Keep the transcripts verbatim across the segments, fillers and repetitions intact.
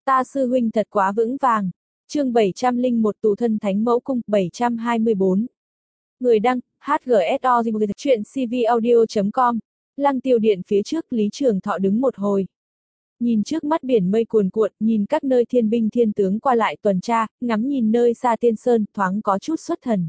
Ta sư huynh thật quá vững vàng. Chương bảy trăm lẻ một tù thân Thánh Mẫu Cung, bảy trăm hai mươi bốn. Người đăng, hát giê ét o, chuyện cvaudio chấm com. Lăng Tiêu Điện phía trước, Lý Trường Thọ đứng một hồi. Nhìn trước mắt biển mây cuồn cuộn, nhìn các nơi thiên binh thiên tướng qua lại tuần tra, ngắm nhìn nơi xa tiên sơn, thoáng có chút xuất thần.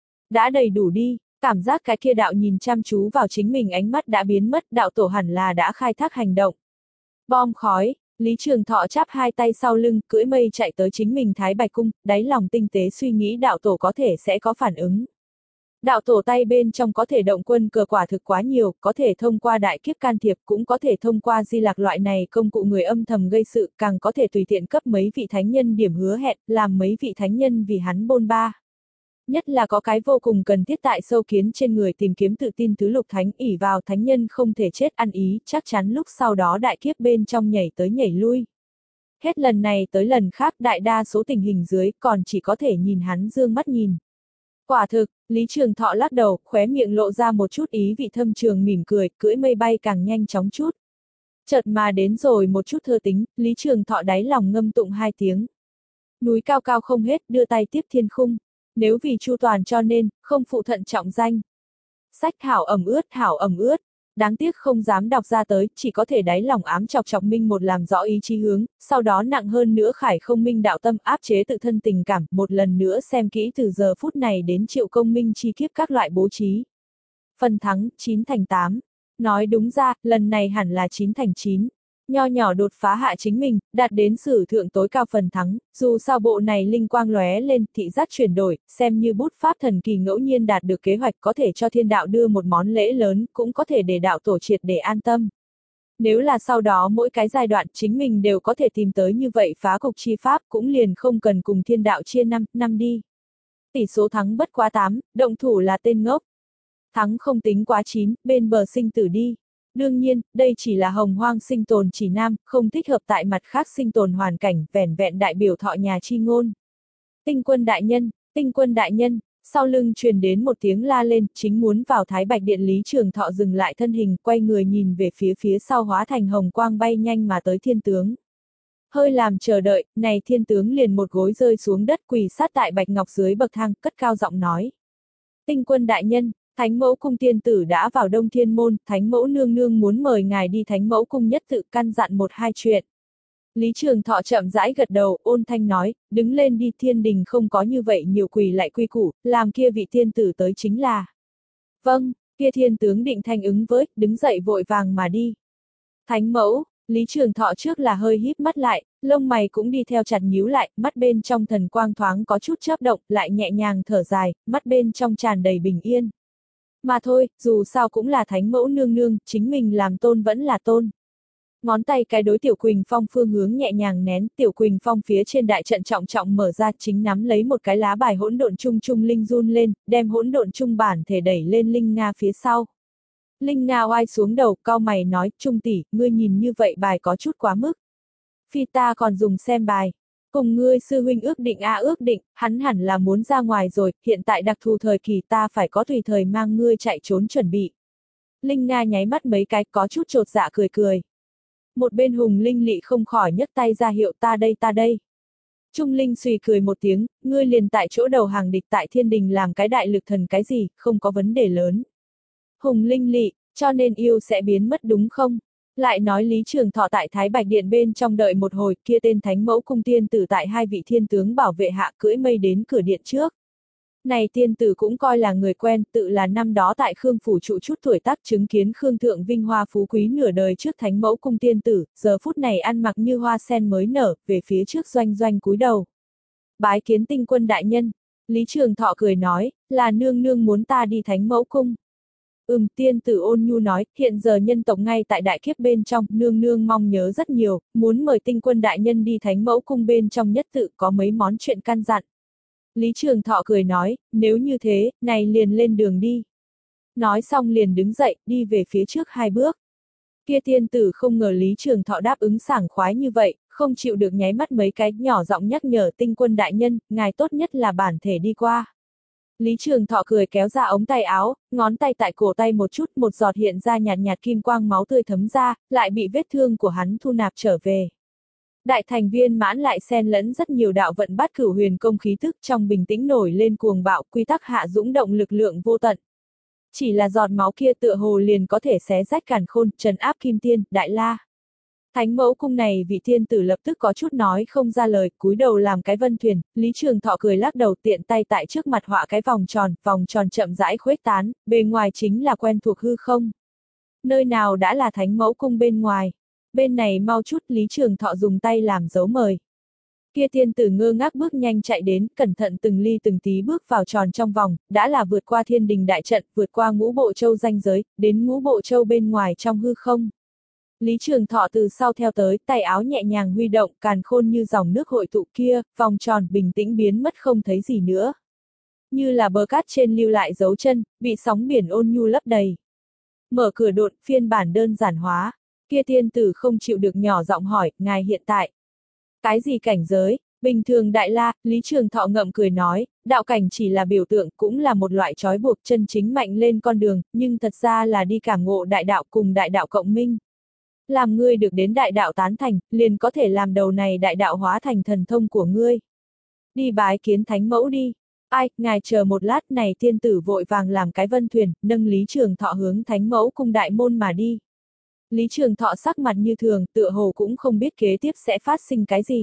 Đã đầy đủ đi, cảm giác cái kia đạo nhìn chăm chú vào chính mình ánh mắt đã biến mất, đạo tổ hẳn là đã khai thác hành động. Bom khói, Lý Trường Thọ chắp hai tay sau lưng, cưỡi mây chạy tới chính mình Thái Bạch Cung, đáy lòng tinh tế suy nghĩ đạo tổ có thể sẽ có phản ứng. Đạo tổ tay bên trong có thể động quân cờ quả thực quá nhiều, có thể thông qua đại kiếp can thiệp, cũng có thể thông qua di lạc loại này công cụ người âm thầm gây sự, càng có thể tùy tiện cấp mấy vị thánh nhân điểm hứa hẹn, làm mấy vị thánh nhân vì hắn bôn ba. Nhất là có cái vô cùng cần thiết tại sâu kiến trên người tìm kiếm tự tin tứ lục thánh, ỷ vào thánh nhân không thể chết ăn ý, chắc chắn lúc sau đó đại kiếp bên trong nhảy tới nhảy lui. Hết lần này tới lần khác, đại đa số tình hình dưới còn chỉ có thể nhìn hắn dương mắt nhìn. Quả thực, Lý Trường Thọ lắc đầu, khóe miệng lộ ra một chút ý vị thâm trường mỉm cười, cưỡi mây bay càng nhanh chóng chút. Chợt mà đến rồi một chút thơ tính, Lý Trường Thọ đáy lòng ngâm tụng hai tiếng. Núi cao cao không hết, đưa tay tiếp thiên khung. Nếu vì chu toàn cho nên, không phụ thận trọng danh. Sách thảo ẩm ướt, thảo ẩm ướt. Đáng tiếc không dám đọc ra tới, chỉ có thể đáy lòng ám chọc chọc minh một làm rõ ý chí hướng, sau đó nặng hơn nữa khải không minh đạo tâm áp chế tự thân tình cảm, một lần nữa xem kỹ từ giờ phút này đến triệu công minh chi kiếp các loại bố trí. Phần thắng, chín thành tám. Nói đúng ra, lần này hẳn là chín thành chín. Nho nhỏ đột phá hạ chính mình, đạt đến sử thượng tối cao phần thắng, dù sao bộ này linh quang lóe lên, thị giác chuyển đổi, xem như bút pháp thần kỳ ngẫu nhiên đạt được kế hoạch có thể cho thiên đạo đưa một món lễ lớn, cũng có thể để đạo tổ triệt để an tâm. Nếu là sau đó mỗi cái giai đoạn chính mình đều có thể tìm tới như vậy phá cục chi pháp cũng liền không cần cùng thiên đạo chia năm, năm đi. Tỷ số thắng bất quá tám, động thủ là tên ngốc. Thắng không tính quá chín, bên bờ sinh tử đi. Đương nhiên, đây chỉ là hồng hoang sinh tồn chỉ nam, không thích hợp tại mặt khác sinh tồn hoàn cảnh, vẻn vẹn đại biểu thọ nhà chi ngôn. Tinh quân đại nhân, tinh quân đại nhân, sau lưng truyền đến một tiếng la lên, chính muốn vào Thái Bạch Điện Lý Trường Thọ dừng lại thân hình, quay người nhìn về phía phía sau hóa thành hồng quang bay nhanh mà tới thiên tướng. Hơi làm chờ đợi, này thiên tướng liền một gối rơi xuống đất quỳ sát tại bạch ngọc dưới bậc thang, cất cao giọng nói. Tinh quân đại nhân, Thánh Mẫu Cung tiên tử đã vào Đông Thiên Môn, Thánh Mẫu nương nương muốn mời ngài đi Thánh Mẫu Cung nhất tự căn dặn một hai chuyện. Lý Trường Thọ chậm rãi gật đầu, ôn thanh nói, đứng lên đi, thiên đình không có như vậy nhiều quỳ lại quy củ, làm kia vị tiên tử tới chính là. Vâng, kia thiên tướng định thanh ứng với, đứng dậy vội vàng mà đi. Thánh Mẫu, Lý Trường Thọ trước là hơi híp mắt lại, lông mày cũng đi theo chặt nhíu lại, mắt bên trong thần quang thoáng có chút chớp động, lại nhẹ nhàng thở dài, mắt bên trong tràn đầy bình yên. Mà thôi, dù sao cũng là Thánh Mẫu nương nương, chính mình làm tôn vẫn là tôn. Ngón tay cái đối Tiểu Quỳnh Phong phương hướng nhẹ nhàng nén, Tiểu Quỳnh Phong phía trên đại trận trọng trọng mở ra, chính nắm lấy một cái lá bài hỗn độn trung trung linh run lên, đem hỗn độn trung bản thể đẩy lên Linh Nga phía sau. Linh Nga oai xuống đầu, cau mày nói, Trung tỷ, ngươi nhìn như vậy bài có chút quá mức. Phi ta còn dùng xem bài. Cùng ngươi sư huynh ước định a à, ước định, hắn hẳn là muốn ra ngoài rồi, hiện tại đặc thù thời kỳ ta phải có tùy thời mang ngươi chạy trốn chuẩn bị. Linh Nga nháy mắt mấy cái, có chút trột dạ cười cười. Một bên Hùng Linh Lị không khỏi nhấc tay ra hiệu ta đây ta đây. Trung Linh suy cười một tiếng, ngươi liền tại chỗ đầu hàng địch tại thiên đình làm cái đại lực thần cái gì, không có vấn đề lớn. Hùng Linh Lị, cho nên yêu sẽ biến mất đúng không? Lại nói Lý Trường Thọ tại Thái Bạch Điện bên trong đợi một hồi, kia tên Thánh Mẫu Cung tiên tử tại hai vị thiên tướng bảo vệ hạ cưỡi mây đến cửa điện trước. Này tiên tử cũng coi là người quen, tự là năm đó tại Khương Phủ trụ chút tuổi tác chứng kiến Khương Thượng vinh hoa phú quý nửa đời trước Thánh Mẫu Cung tiên tử, giờ phút này ăn mặc như hoa sen mới nở, về phía trước doanh doanh cúi đầu. Bái kiến tinh quân đại nhân, Lý Trường Thọ cười nói, là nương nương muốn ta đi Thánh Mẫu Cung. Ừm, tiên tử ôn nhu nói, hiện giờ nhân tộc ngay tại đại kiếp bên trong, nương nương mong nhớ rất nhiều, muốn mời tinh quân đại nhân đi Thánh Mẫu Cung bên trong nhất tự có mấy món chuyện căn dặn. Lý Trường Thọ cười nói, nếu như thế, này liền lên đường đi. Nói xong liền đứng dậy, đi về phía trước hai bước. Kia tiên tử không ngờ Lý Trường Thọ đáp ứng sảng khoái như vậy, không chịu được nháy mắt mấy cái, nhỏ giọng nhắc nhở tinh quân đại nhân, ngài tốt nhất là bản thể đi qua. Lý Trường Thọ cười kéo ra ống tay áo, ngón tay tại cổ tay một chút, một giọt hiện ra nhạt nhạt kim quang máu tươi thấm ra, lại bị vết thương của hắn thu nạp trở về. Đại thành viên mãn lại xen lẫn rất nhiều đạo vận bát cửu huyền công khí tức trong bình tĩnh nổi lên cuồng bạo quy tắc hạ dũng động lực lượng vô tận. Chỉ là giọt máu kia tựa hồ liền có thể xé rách càn khôn, trấn áp kim tiên, đại la. Thánh mẫu cung này vị thiên tử lập tức có chút nói không ra lời, cúi đầu làm cái vân thuyền, Lý Trường Thọ cười lắc đầu tiện tay tại trước mặt họa cái vòng tròn, vòng tròn chậm rãi khuếch tán, bề ngoài chính là quen thuộc hư không. Nơi nào đã là thánh mẫu cung bên ngoài, bên này mau chút, Lý Trường Thọ dùng tay làm dấu mời. Kia thiên tử ngơ ngác bước nhanh chạy đến, cẩn thận từng ly từng tí bước vào tròn trong vòng, đã là vượt qua thiên đình đại trận, vượt qua ngũ bộ châu ranh giới, đến ngũ bộ châu bên ngoài trong hư không. Lý Trường Thọ từ sau theo tới, tay áo nhẹ nhàng huy động, càn khôn như dòng nước hội tụ kia, vòng tròn bình tĩnh biến mất không thấy gì nữa. Như là bờ cát trên lưu lại dấu chân, bị sóng biển ôn nhu lấp đầy. Mở cửa đột, phiên bản đơn giản hóa. Kia thiên tử không chịu được nhỏ giọng hỏi, ngài hiện tại. Cái gì cảnh giới? Bình thường đại la, Lý Trường Thọ ngậm cười nói, đạo cảnh chỉ là biểu tượng, cũng là một loại trói buộc chân chính mạnh lên con đường, nhưng thật ra là đi cảm ngộ đại đạo cùng đại đạo cộng minh. Làm ngươi được đến đại đạo tán thành, liền có thể làm đầu này đại đạo hóa thành thần thông của ngươi. Đi bái kiến thánh mẫu đi. Ai, ngài chờ một lát này thiên tử vội vàng làm cái vân thuyền, nâng Lý Trường Thọ hướng thánh mẫu cung đại môn mà đi. Lý Trường Thọ sắc mặt như thường, tựa hồ cũng không biết kế tiếp sẽ phát sinh cái gì.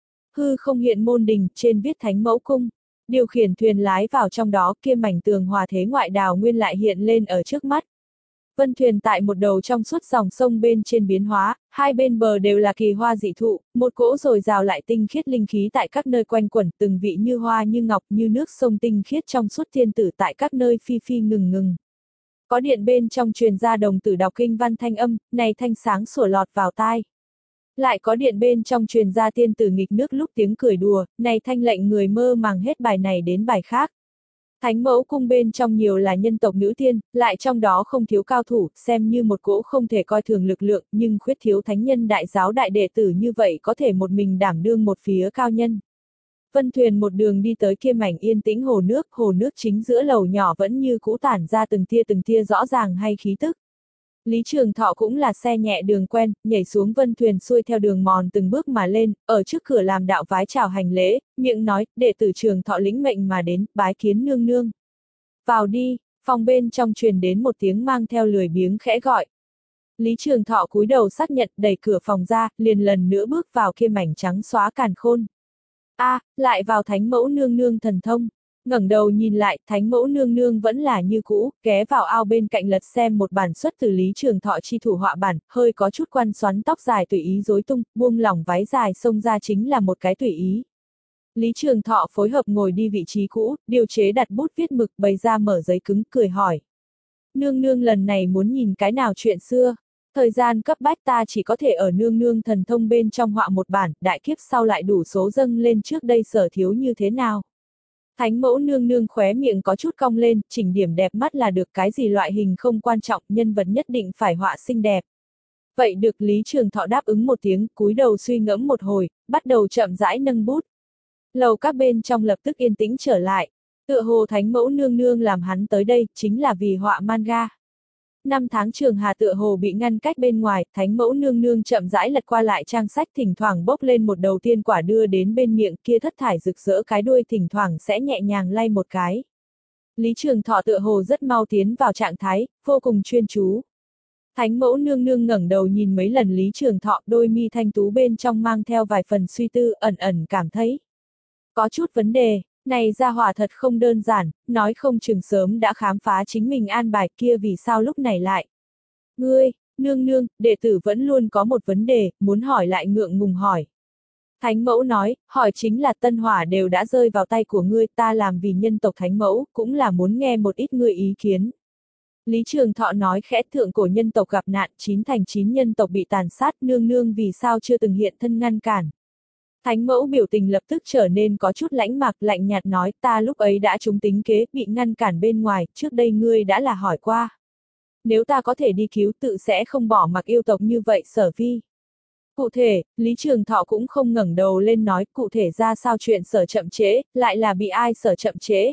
Hư không hiện môn đình, trên viết thánh mẫu cung. Điều khiển thuyền lái vào trong đó, kia mảnh tường hòa thế ngoại đào nguyên lại hiện lên ở trước mắt. Vân thuyền tại một đầu trong suốt dòng sông bên trên biến hóa, hai bên bờ đều là kỳ hoa dị thụ, một cỗ rồi rào lại tinh khiết linh khí tại các nơi quanh quẩn, từng vị như hoa như ngọc như nước sông tinh khiết trong suốt thiên tử tại các nơi phi phi ngừng ngừng. Có điện bên trong truyền ra đồng tử đọc kinh văn thanh âm, này thanh sáng sủa lọt vào tai. Lại có điện bên trong truyền ra tiên tử nghịch nước lúc tiếng cười đùa, này thanh lệnh người mơ màng hết bài này đến bài khác. Thánh mẫu cung bên trong nhiều là nhân tộc nữ tiên, lại trong đó không thiếu cao thủ, xem như một cỗ không thể coi thường lực lượng, nhưng khuyết thiếu thánh nhân đại giáo đại đệ tử như vậy có thể một mình đảm đương một phía cao nhân. Vân thuyền một đường đi tới kia mảnh yên tĩnh hồ nước, hồ nước chính giữa lầu nhỏ vẫn như cũ tản ra từng tia từng tia rõ ràng hay khí tức. Lý Trường Thọ cũng là xe nhẹ đường quen, nhảy xuống vân thuyền xuôi theo đường mòn từng bước mà lên, ở trước cửa làm đạo vái chào hành lễ, miệng nói, đệ tử Trường Thọ lĩnh mệnh mà đến, bái kiến nương nương. Vào đi, phòng bên trong truyền đến một tiếng mang theo lười biếng khẽ gọi. Lý Trường Thọ cúi đầu xác nhận, đẩy cửa phòng ra, liền lần nữa bước vào kia mảnh trắng xóa càn khôn. A, à, lại vào thánh mẫu nương nương thần thông. Ngẩng đầu nhìn lại, thánh mẫu nương nương vẫn là như cũ, ghé vào ao bên cạnh lật xem một bản xuất từ Lý Trường Thọ chi thủ họa bản, hơi có chút quăn xoắn tóc dài tùy ý rối tung, buông lỏng váy dài xông ra chính là một cái tùy ý. Lý Trường Thọ phối hợp ngồi đi vị trí cũ, điều chế đặt bút viết mực, bày ra mở giấy cứng, cười hỏi. Nương nương lần này muốn nhìn cái nào chuyện xưa? Thời gian cấp bách ta chỉ có thể ở nương nương thần thông bên trong họa một bản, đại kiếp sau lại đủ số dâng lên trước đây sở thiếu như thế nào? Thánh mẫu nương nương khóe miệng có chút cong lên, chỉnh điểm đẹp mắt là được, cái gì loại hình không quan trọng, nhân vật nhất định phải họa xinh đẹp. Vậy được, Lý Trường Thọ đáp ứng một tiếng, cúi đầu suy ngẫm một hồi, bắt đầu chậm rãi nâng bút. Lầu các bên trong lập tức yên tĩnh trở lại, tựa hồ thánh mẫu nương nương làm hắn tới đây, chính là vì họa manga. Năm tháng trường hà tựa hồ bị ngăn cách bên ngoài, thánh mẫu nương nương chậm rãi lật qua lại trang sách, thỉnh thoảng bốc lên một đầu tiên quả đưa đến bên miệng, kia thất thải rực rỡ cái đuôi thỉnh thoảng sẽ nhẹ nhàng lay một cái. Lý Trường Thọ tựa hồ rất mau tiến vào trạng thái, vô cùng chuyên chú. Thánh mẫu nương nương ngẩng đầu nhìn mấy lần Lý Trường Thọ, đôi mi thanh tú bên trong mang theo vài phần suy tư, ẩn ẩn cảm thấy có chút vấn đề. Này gia hỏa thật không đơn giản, nói không chừng sớm đã khám phá chính mình an bài, kia vì sao lúc này lại. Ngươi, nương nương, đệ tử vẫn luôn có một vấn đề, muốn hỏi lại ngượng ngùng hỏi. Thánh mẫu nói, hỏi chính là tân hỏa đều đã rơi vào tay của ngươi, ta làm vì nhân tộc thánh mẫu, cũng là muốn nghe một ít ngươi ý kiến. Lý Trường Thọ nói khẽ, thượng cổ nhân tộc gặp nạn, chín thành chín nhân tộc bị tàn sát, nương nương vì sao chưa từng hiện thân ngăn cản. Thánh mẫu biểu tình lập tức trở nên có chút lãnh mạc, lạnh nhạt nói, ta lúc ấy đã trúng tính kế, bị ngăn cản bên ngoài, trước đây ngươi đã là hỏi qua. Nếu ta có thể đi cứu, tự sẽ không bỏ mặc yêu tộc như vậy sở vi. Cụ thể, Lý Trường Thọ cũng không ngẩng đầu lên nói, cụ thể ra sao chuyện sở chậm trễ, lại là bị ai sở chậm trễ.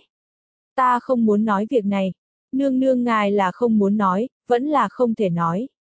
Ta không muốn nói việc này. Nương nương ngài là không muốn nói, vẫn là không thể nói.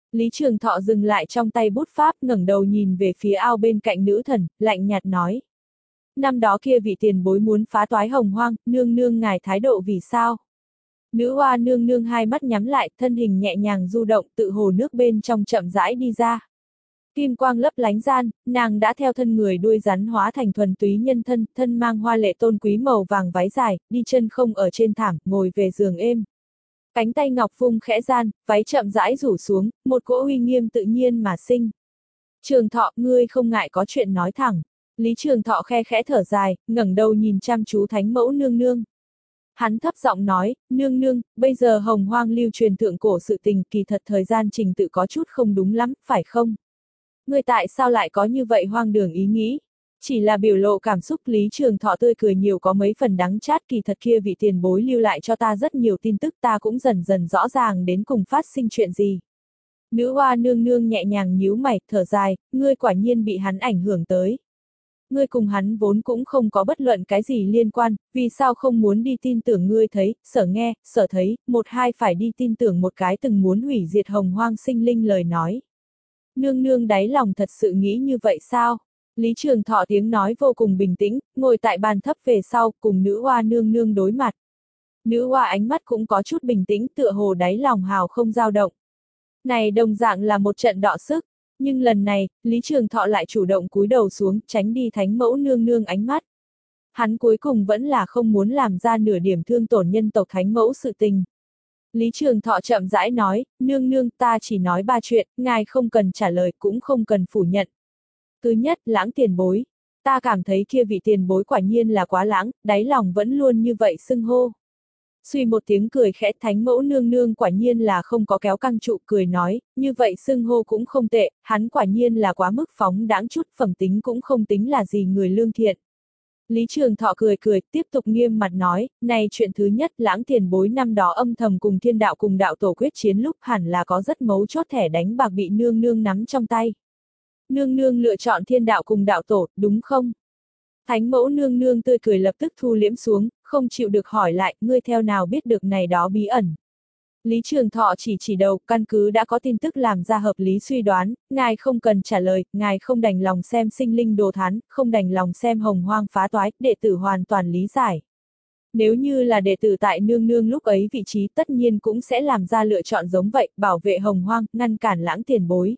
Lý Trường Thọ dừng lại trong tay bút pháp, ngẩng đầu nhìn về phía ao bên cạnh nữ thần, lạnh nhạt nói. Năm đó kia vị tiền bối muốn phá toái hồng hoang, nương nương ngài thái độ vì sao? Nữ oa nương nương hai mắt nhắm lại, thân hình nhẹ nhàng du động, tự hồ nước bên trong chậm rãi đi ra. Kim quang lấp lánh gian, nàng đã theo thân người đuôi rắn hóa thành thuần túy nhân thân, thân mang hoa lệ tôn quý màu vàng váy dài, đi chân không ở trên thảm, ngồi về giường êm. Cánh tay ngọc vung khẽ gian, váy chậm rãi rủ xuống, một cỗ uy nghiêm tự nhiên mà sinh. Trường Thọ, ngươi không ngại có chuyện nói thẳng. Lý Trường Thọ khe khẽ thở dài, ngẩng đầu nhìn chăm chú Thánh Mẫu nương nương. Hắn thấp giọng nói, nương nương, bây giờ hồng hoang lưu truyền thượng cổ sự tình, kỳ thật thời gian trình tự có chút không đúng lắm, phải không? Ngươi tại sao lại có như vậy hoang đường ý nghĩ? Chỉ là biểu lộ cảm xúc. Lý Trường Thọ tươi cười nhiều có mấy phần đắng chát, kỳ thật kia vị tiền bối lưu lại cho ta rất nhiều tin tức, ta cũng dần dần rõ ràng đến cùng phát sinh chuyện gì. Nữ oa nương nương nhẹ nhàng nhíu mày, thở dài, ngươi quả nhiên bị hắn ảnh hưởng tới. Ngươi cùng hắn vốn cũng không có bất luận cái gì liên quan, vì sao không muốn đi tin tưởng ngươi thấy, sở nghe, sở thấy, một hai phải đi tin tưởng một cái từng muốn hủy diệt hồng hoang sinh linh lời nói. Nương nương đáy lòng thật sự nghĩ như vậy sao? Lý Trường Thọ tiếng nói vô cùng bình tĩnh, ngồi tại bàn thấp về sau, cùng nữ oa nương nương đối mặt. Nữ oa ánh mắt cũng có chút bình tĩnh, tựa hồ đáy lòng hào không dao động. Này đồng dạng là một trận đọ sức, nhưng lần này, Lý Trường Thọ lại chủ động cúi đầu xuống, tránh đi Thánh Mẫu nương nương ánh mắt. Hắn cuối cùng vẫn là không muốn làm ra nửa điểm thương tổn nhân tộc Thánh Mẫu sự tình. Lý Trường Thọ chậm rãi nói, nương nương, ta chỉ nói ba chuyện, ngài không cần trả lời cũng không cần phủ nhận. Thứ nhất, lãng tiền bối. Ta cảm thấy kia vị tiền bối quả nhiên là quá lãng, đáy lòng vẫn luôn như vậy xưng hô. Suy một tiếng cười khẽ, Thánh Mẫu nương nương quả nhiên là không có kéo căng trụ, cười nói, như vậy xưng hô cũng không tệ, hắn quả nhiên là quá mức phóng đãng chút, phẩm tính cũng không tính là gì người lương thiện. Lý Trường Thọ cười cười, tiếp tục nghiêm mặt nói, này chuyện thứ nhất, lãng tiền bối năm đó âm thầm cùng thiên đạo cùng đạo tổ quyết chiến lúc hẳn là có rất mấu chốt thẻ đánh bạc bị nương nương nắm trong tay. Nương nương lựa chọn thiên đạo cùng đạo tổ, đúng không? Thánh Mẫu nương nương tươi cười lập tức thu liễm xuống, không chịu được hỏi lại, ngươi theo nào biết được này đó bí ẩn. Lý Trường Thọ chỉ chỉ đầu, căn cứ đã có tin tức làm ra hợp lý suy đoán, ngài không cần trả lời, ngài không đành lòng xem sinh linh đồ thán, không đành lòng xem hồng hoang phá toái, đệ tử hoàn toàn lý giải. Nếu như là đệ tử tại nương nương lúc ấy vị trí tất nhiên cũng sẽ làm ra lựa chọn giống vậy, bảo vệ hồng hoang, ngăn cản lãng tiền bối.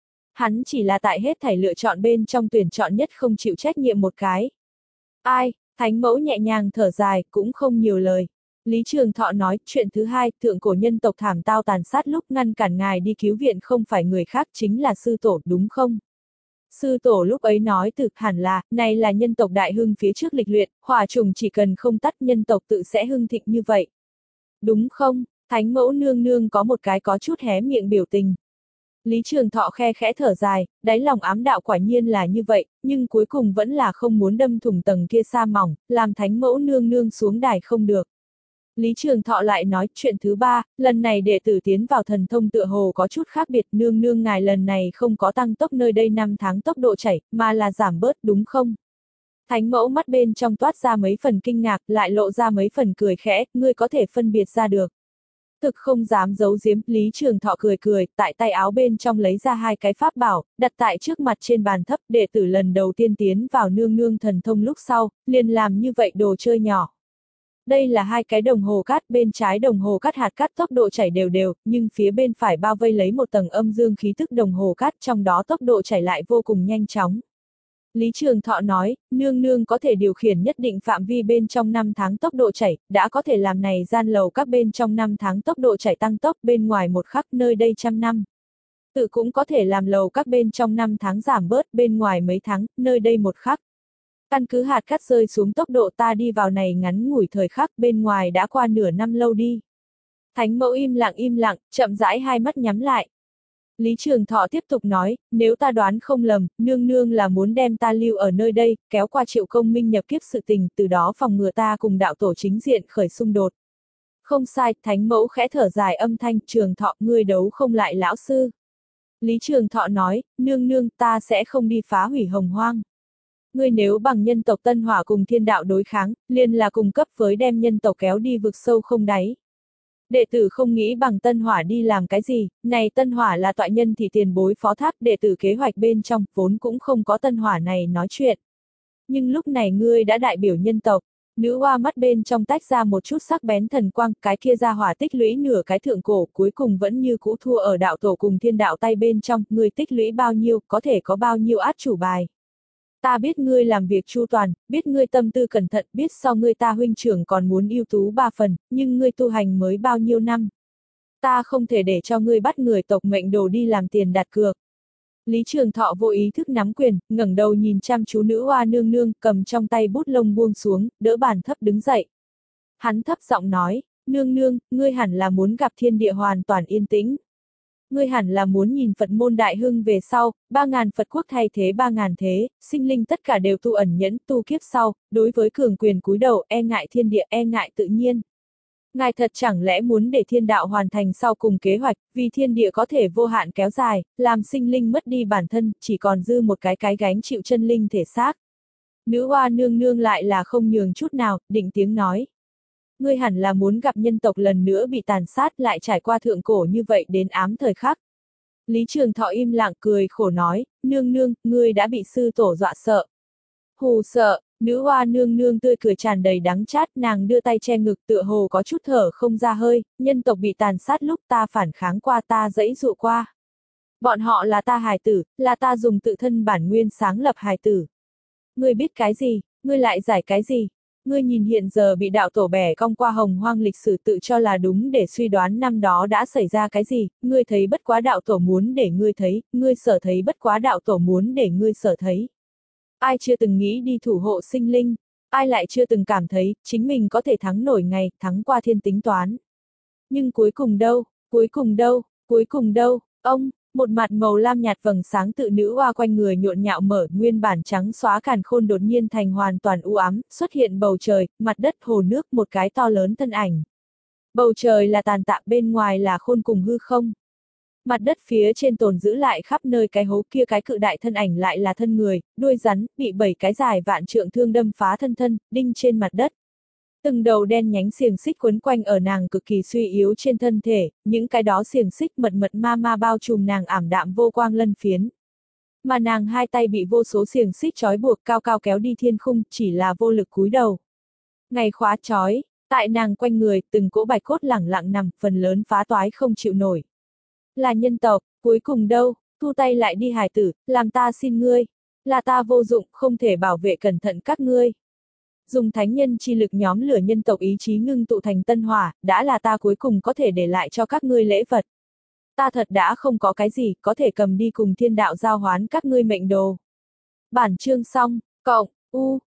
Hắn chỉ là tại hết thảy lựa chọn bên trong tuyển chọn nhất không chịu trách nhiệm một cái. Ai? Thánh Mẫu nhẹ nhàng thở dài, cũng không nhiều lời. Lý Trường Thọ nói, chuyện thứ hai, thượng cổ nhân tộc thảm tao tàn sát lúc ngăn cản ngài đi cứu viện không phải người khác chính là sư tổ, đúng không? Sư tổ lúc ấy nói thực hẳn là, này là nhân tộc đại hưng phía trước lịch luyện, hỏa trùng chỉ cần không tắt nhân tộc tự sẽ hưng thịnh như vậy. Đúng không? Thánh Mẫu nương nương có một cái có chút hé miệng biểu tình. Lý Trường Thọ khe khẽ thở dài, đáy lòng ám đạo quả nhiên là như vậy, nhưng cuối cùng vẫn là không muốn đâm thủng tầng kia sa mỏng, làm Thánh Mẫu nương nương xuống đài không được. Lý Trường Thọ lại nói, chuyện thứ ba, lần này đệ tử tiến vào thần thông tựa hồ có chút khác biệt, nương nương ngài lần này không có tăng tốc nơi đây năm tháng tốc độ chảy, mà là giảm bớt đúng không? Thánh Mẫu mắt bên trong toát ra mấy phần kinh ngạc, lại lộ ra mấy phần cười khẽ, ngươi có thể phân biệt ra được. Thực không dám giấu giếm, Lý Trường Thọ cười cười, tại tay áo bên trong lấy ra hai cái pháp bảo, đặt tại trước mặt trên bàn thấp, đệ tử lần đầu tiên tiến vào nương nương thần thông lúc sau, liền làm như vậy đồ chơi nhỏ. Đây là hai cái đồng hồ cát, bên trái đồng hồ cát hạt cát tốc độ chảy đều đều, nhưng phía bên phải bao vây lấy một tầng âm dương khí tức đồng hồ cát, trong đó tốc độ chảy lại vô cùng nhanh chóng. Lý Trường Thọ nói, nương nương có thể điều khiển nhất định phạm vi bên trong năm tháng tốc độ chảy, đã có thể làm này gian lầu các bên trong năm tháng tốc độ chảy tăng tốc, bên ngoài một khắc nơi đây trăm năm. Tự cũng có thể làm lầu các bên trong năm tháng giảm bớt, bên ngoài mấy tháng, nơi đây một khắc. Căn cứ hạt cát rơi xuống tốc độ ta đi vào này ngắn ngủi thời khắc, bên ngoài đã qua nửa năm lâu đi. Thánh Mẫu im lặng im lặng, chậm rãi hai mắt nhắm lại. Lý Trường Thọ tiếp tục nói, nếu ta đoán không lầm, nương nương là muốn đem ta lưu ở nơi đây, kéo qua Triệu Công Minh nhập kiếp sự tình, từ đó phòng ngừa ta cùng đạo tổ chính diện khởi xung đột. Không sai, Thánh Mẫu khẽ thở dài âm thanh, Trường Thọ, ngươi đấu không lại lão sư. Lý Trường Thọ nói, nương nương, ta sẽ không đi phá hủy hồng hoang. Ngươi nếu bằng nhân tộc Tân Hỏa cùng thiên đạo đối kháng, liền là cùng cấp với đem nhân tộc kéo đi vực sâu không đáy. Đệ tử không nghĩ bằng Tân Hỏa đi làm cái gì, này Tân Hỏa là tọa nhân thì tiền bối phó thác, đệ tử kế hoạch bên trong, vốn cũng không có Tân Hỏa này nói chuyện. Nhưng lúc này ngươi đã đại biểu nhân tộc, nữ hoa mắt bên trong tách ra một chút sắc bén thần quang, cái kia ra hỏa tích lũy nửa cái thượng cổ, cuối cùng vẫn như cũ thua ở đạo tổ cùng thiên đạo tay bên trong, ngươi tích lũy bao nhiêu, có thể có bao nhiêu át chủ bài. Ta biết ngươi làm việc chu toàn, biết ngươi tâm tư cẩn thận, biết sau ngươi ta huynh trưởng còn muốn ưu tú ba phần, nhưng ngươi tu hành mới bao nhiêu năm. Ta không thể để cho ngươi bắt người tộc mệnh đồ đi làm tiền đặt cược. Lý Trường Thọ vô ý thức nắm quyền, ngẩng đầu nhìn chăm chú nữ hoa nương nương, cầm trong tay bút lông buông xuống, đỡ bàn thấp đứng dậy. Hắn thấp giọng nói, nương nương, ngươi hẳn là muốn gặp thiên địa hoàn toàn yên tĩnh. Ngươi hẳn là muốn nhìn Phật môn đại hưng về sau, ba ngàn Phật quốc thay thế ba ngàn thế, sinh linh tất cả đều tu ẩn nhẫn tu kiếp sau, đối với cường quyền cúi đầu, e ngại thiên địa, e ngại tự nhiên. Ngài thật chẳng lẽ muốn để thiên đạo hoàn thành sau cùng kế hoạch, vì thiên địa có thể vô hạn kéo dài, làm sinh linh mất đi bản thân, chỉ còn dư một cái cái gánh chịu chân linh thể xác. Nữ hoa nương nương lại là không nhường chút nào, định tiếng nói. Ngươi hẳn là muốn gặp nhân tộc lần nữa bị tàn sát lại trải qua thượng cổ như vậy đến ám thời khắc. Lý Trường Thọ im lặng cười khổ nói, nương nương, ngươi đã bị sư tổ dọa sợ. Hù sợ, nữ hoa nương nương tươi cười tràn đầy đắng chát, nàng đưa tay che ngực tựa hồ có chút thở không ra hơi, nhân tộc bị tàn sát lúc ta phản kháng qua, ta dẫy dụ qua. Bọn họ là ta hài tử, là ta dùng tự thân bản nguyên sáng lập hài tử. Ngươi biết cái gì, ngươi lại giải cái gì? Ngươi nhìn hiện giờ bị đạo tổ bẻ cong qua hồng hoang lịch sử tự cho là đúng để suy đoán năm đó đã xảy ra cái gì, ngươi thấy bất quá đạo tổ muốn để ngươi thấy, ngươi sở thấy bất quá đạo tổ muốn để ngươi sở thấy. Ai chưa từng nghĩ đi thủ hộ sinh linh, ai lại chưa từng cảm thấy, chính mình có thể thắng nổi ngày, thắng qua thiên tính toán. Nhưng cuối cùng đâu, cuối cùng đâu, cuối cùng đâu, ông, một mặt màu lam nhạt vầng sáng tự nữ hoa quanh người nhộn nhạo mở, nguyên bản trắng xóa càn khôn đột nhiên thành hoàn toàn u ám, xuất hiện bầu trời, mặt đất, hồ nước, một cái to lớn thân ảnh. Bầu trời là tàn tạ, bên ngoài là khôn cùng hư không. Mặt đất phía trên tồn giữ lại khắp nơi cái hố kia, cái cự đại thân ảnh lại là thân người, đuôi rắn, bị bảy cái dài vạn trượng thương đâm phá thân thân, đinh trên mặt đất. Từng đầu đen nhánh xiềng xích quấn quanh ở nàng cực kỳ suy yếu trên thân thể, những cái đó xiềng xích mật mật ma ma bao trùm nàng ảm đạm vô quang lân phiến. Mà nàng hai tay bị vô số xiềng xích trói buộc cao cao kéo đi thiên khung, chỉ là vô lực cúi đầu. Ngày khóa trói, tại nàng quanh người, từng cỗ bạch cốt lẳng lặng nằm, phần lớn phá toái không chịu nổi. Là nhân tộc, cuối cùng đâu, thu tay lại đi hài tử, làm ta xin ngươi. Là ta vô dụng, không thể bảo vệ cẩn thận các ngươi. Dùng thánh nhân chi lực nhóm lửa nhân tộc ý chí ngưng tụ thành tân hỏa, đã là ta cuối cùng có thể để lại cho các ngươi lễ vật. Ta thật đã không có cái gì, có thể cầm đi cùng thiên đạo giao hoán các ngươi mệnh đồ. Bản chương xong, cộng, u,